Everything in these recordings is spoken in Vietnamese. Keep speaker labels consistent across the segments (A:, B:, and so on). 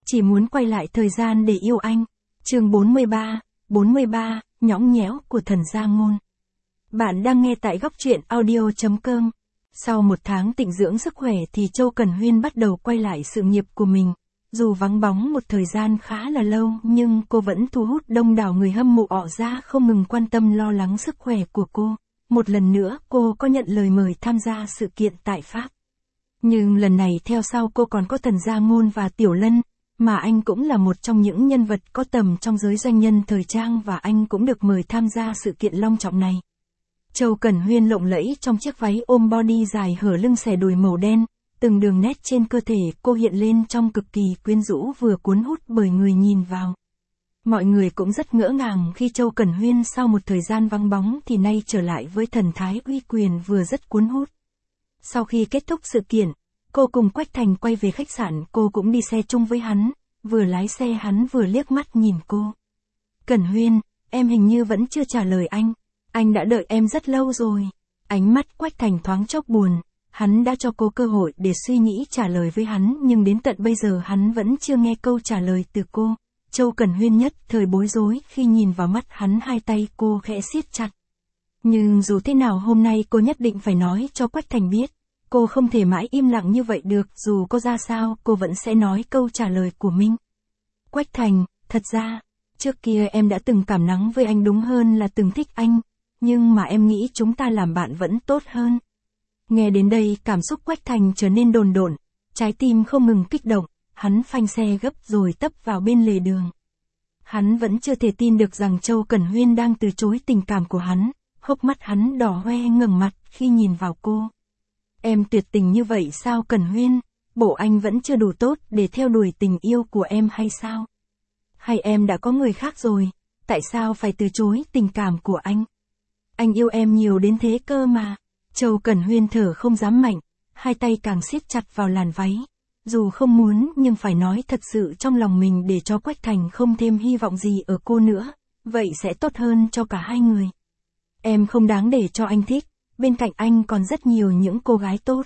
A: chỉ muốn quay lại thời gian để yêu anh. Chương 43, nhõng nhẽo của thần gia ngôn. Bạn đang nghe tại góc truyện audio.com. Sau một tháng tịnh dưỡng sức khỏe thì Châu Cần Huyên bắt đầu quay lại sự nghiệp của mình. Dù vắng bóng một thời gian khá là lâu nhưng cô vẫn thu hút đông đảo người hâm mộ ỏ ra không ngừng quan tâm lo lắng sức khỏe của cô. Một lần nữa cô có nhận lời mời tham gia sự kiện tại Pháp. Nhưng lần này theo sau cô còn có thần gia ngôn và Tiểu Lân, mà anh cũng là một trong những nhân vật có tầm trong giới doanh nhân thời trang và anh cũng được mời tham gia sự kiện long trọng này. Châu Cần Huyên lộng lẫy trong chiếc váy ôm body dài hở lưng xẻ đùi màu đen, từng đường nét trên cơ thể cô hiện lên trong cực kỳ quyến rũ vừa cuốn hút bởi người nhìn vào. Mọi người cũng rất ngỡ ngàng khi Châu Cần Huyên sau một thời gian vắng bóng thì nay trở lại với thần thái uy quyền vừa rất cuốn hút. Sau khi kết thúc sự kiện, cô cùng Quách Thành quay về khách sạn, cô cũng đi xe chung với hắn, vừa lái xe hắn vừa liếc mắt nhìn cô. Cần Huyên, em hình như vẫn chưa trả lời anh đã đợi em rất lâu rồi. Ánh mắt Quách Thành thoáng chốc buồn, hắn đã cho cô cơ hội để suy nghĩ trả lời với hắn nhưng đến tận bây giờ hắn vẫn chưa nghe câu trả lời từ cô. Châu Cần Huyên nhất thời bối rối khi nhìn vào mắt hắn, hai tay cô khẽ siết chặt. Nhưng dù thế nào hôm nay cô nhất định phải nói cho Quách Thành biết. Cô không thể mãi im lặng như vậy được, dù có ra sao cô vẫn sẽ nói câu trả lời của mình. Quách Thành, thật ra, trước kia em đã từng cảm nắng với anh, đúng hơn là từng thích anh, nhưng mà em nghĩ chúng ta làm bạn vẫn tốt hơn. Nghe đến đây cảm xúc Quách Thành trở nên đồn độn, trái tim không ngừng kích động, hắn phanh xe gấp rồi tấp vào bên lề đường. Hắn vẫn chưa thể tin được rằng Châu Cần Huyên đang từ chối tình cảm của hắn, hốc mắt hắn đỏ hoe ngẩng mặt khi nhìn vào cô. Em tuyệt tình như vậy sao Cần Huyên? Bộ anh vẫn chưa đủ tốt để theo đuổi tình yêu của em hay sao? Hay em đã có người khác rồi? Tại sao phải từ chối tình cảm của anh? Anh yêu em nhiều đến thế cơ mà. Châu Cần Huyên thở không dám mạnh, hai tay càng siết chặt vào làn váy. Dù không muốn nhưng phải nói thật sự trong lòng mình để cho Quách Thành không thêm hy vọng gì ở cô nữa. Vậy sẽ tốt hơn cho cả hai người. Em không đáng để cho anh thích. Bên cạnh anh còn rất nhiều những cô gái tốt.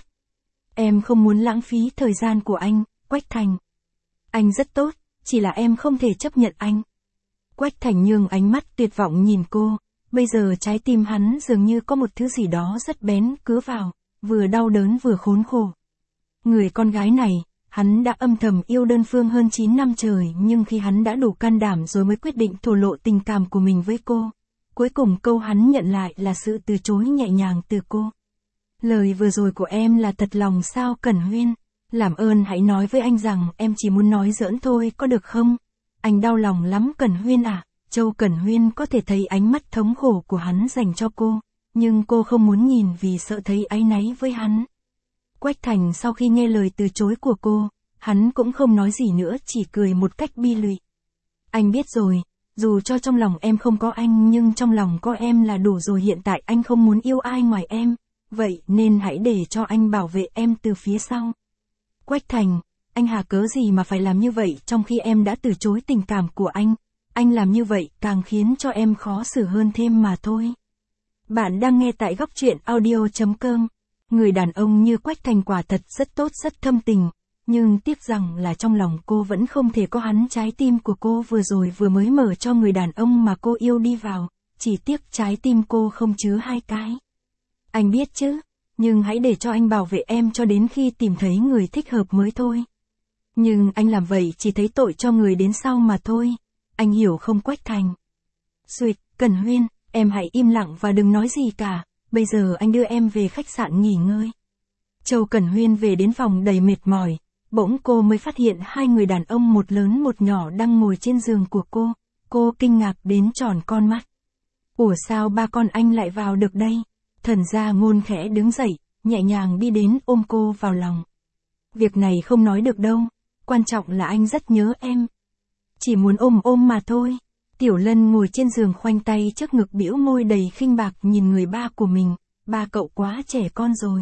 A: Em không muốn lãng phí thời gian của anh, Quách Thành. Anh rất tốt, chỉ là em không thể chấp nhận anh. Quách Thành nhường ánh mắt tuyệt vọng nhìn cô. Bây giờ trái tim hắn dường như có một thứ gì đó rất bén cứa vào, vừa đau đớn vừa khốn khổ. Người con gái này, hắn đã âm thầm yêu đơn phương hơn 9 năm trời, nhưng khi hắn đã đủ can đảm rồi mới quyết định thổ lộ tình cảm của mình với cô. Cuối cùng câu hắn nhận lại là sự từ chối nhẹ nhàng từ cô. Lời vừa rồi của em là thật lòng sao Cần Huyên? Làm ơn hãy nói với anh rằng em chỉ muốn nói giỡn thôi có được không? Anh đau lòng lắm Cần Huyên à? Châu Cần Huyên có thể thấy ánh mắt thống khổ của hắn dành cho cô, nhưng cô không muốn nhìn vì sợ thấy áy náy với hắn. Quách Thành sau khi nghe lời từ chối của cô, hắn cũng không nói gì nữa, chỉ cười một cách bi lụy. Anh biết rồi. Dù cho trong lòng em không có anh nhưng trong lòng có em là đủ rồi, hiện tại anh không muốn yêu ai ngoài em, vậy nên hãy để cho anh bảo vệ em từ phía sau. Quách Thành, anh hà cớ gì mà phải làm như vậy trong khi em đã từ chối tình cảm của anh làm như vậy càng khiến cho em khó xử hơn thêm mà thôi. Bạn đang nghe tại góc truyện audio.com. Người đàn ông như Quách Thành quả thật rất tốt, rất thâm tình. Nhưng tiếc rằng là trong lòng cô vẫn không thể có hắn, trái tim của cô vừa rồi vừa mới mở cho người đàn ông mà cô yêu đi vào, chỉ tiếc trái tim cô không chứa hai cái. Anh biết chứ, nhưng hãy để cho anh bảo vệ em cho đến khi tìm thấy người thích hợp mới thôi. Nhưng anh làm vậy chỉ thấy tội cho người đến sau mà thôi, anh hiểu không Quách Thành? Xuyệt, Cần Huyên, em hãy im lặng và đừng nói gì cả, bây giờ anh đưa em về khách sạn nghỉ ngơi. Châu Cần Huyên về đến phòng đầy mệt mỏi. Bỗng cô mới phát hiện hai người đàn ông một lớn một nhỏ đang ngồi trên giường của cô. Cô kinh ngạc đến tròn con mắt. Ủa sao ba con anh lại vào được đây? Thần gia ngôn khẽ đứng dậy, nhẹ nhàng đi đến ôm cô vào lòng. Việc này không nói được đâu, quan trọng là anh rất nhớ em. Chỉ muốn ôm mà thôi. Tiểu Lân ngồi trên giường khoanh tay trước ngực bĩu môi đầy khinh bạc nhìn người ba của mình. Ba cậu quá trẻ con rồi.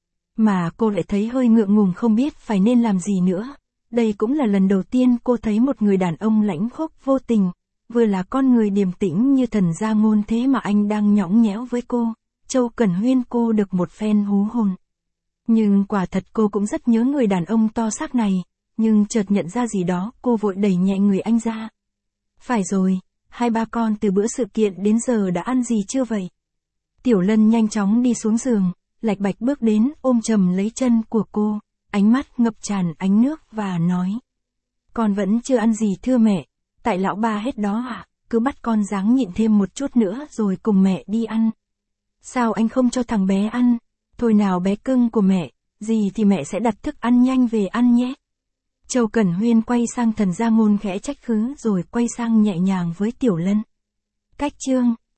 A: Mà cô lại thấy hơi ngượng ngùng không biết phải nên làm gì nữa. Đây cũng là lần đầu tiên cô thấy một người đàn ông lãnh khốc vô tình, vừa là con người điềm tĩnh như thần gia ngôn thế mà anh đang nhõng nhẽo với cô. Châu Cần Huyên cô được một phen hú hồn. Nhưng quả thật cô cũng rất nhớ người đàn ông to xác này, nhưng chợt nhận ra gì đó, cô vội đẩy nhẹ người anh ra. Phải rồi, hai ba con từ bữa sự kiện đến giờ đã ăn gì chưa vậy? Tiểu Lân nhanh chóng đi xuống giường, lạch bạch bước đến, ôm chầm lấy chân của cô, ánh mắt ngập tràn ánh nước và nói. Con vẫn chưa ăn gì thưa mẹ, tại lão ba hết đó ạ, cứ bắt con ráng nhịn thêm một chút nữa rồi cùng mẹ đi ăn. Sao anh không cho thằng bé ăn? Thôi nào bé cưng của mẹ, gì thì mẹ sẽ đặt thức ăn nhanh về ăn nhé. Châu Cẩn Huyên quay sang Thần Gia Ngôn khẽ trách cứ rồi quay sang nhẹ nhàng với Tiểu Lân. Cách chương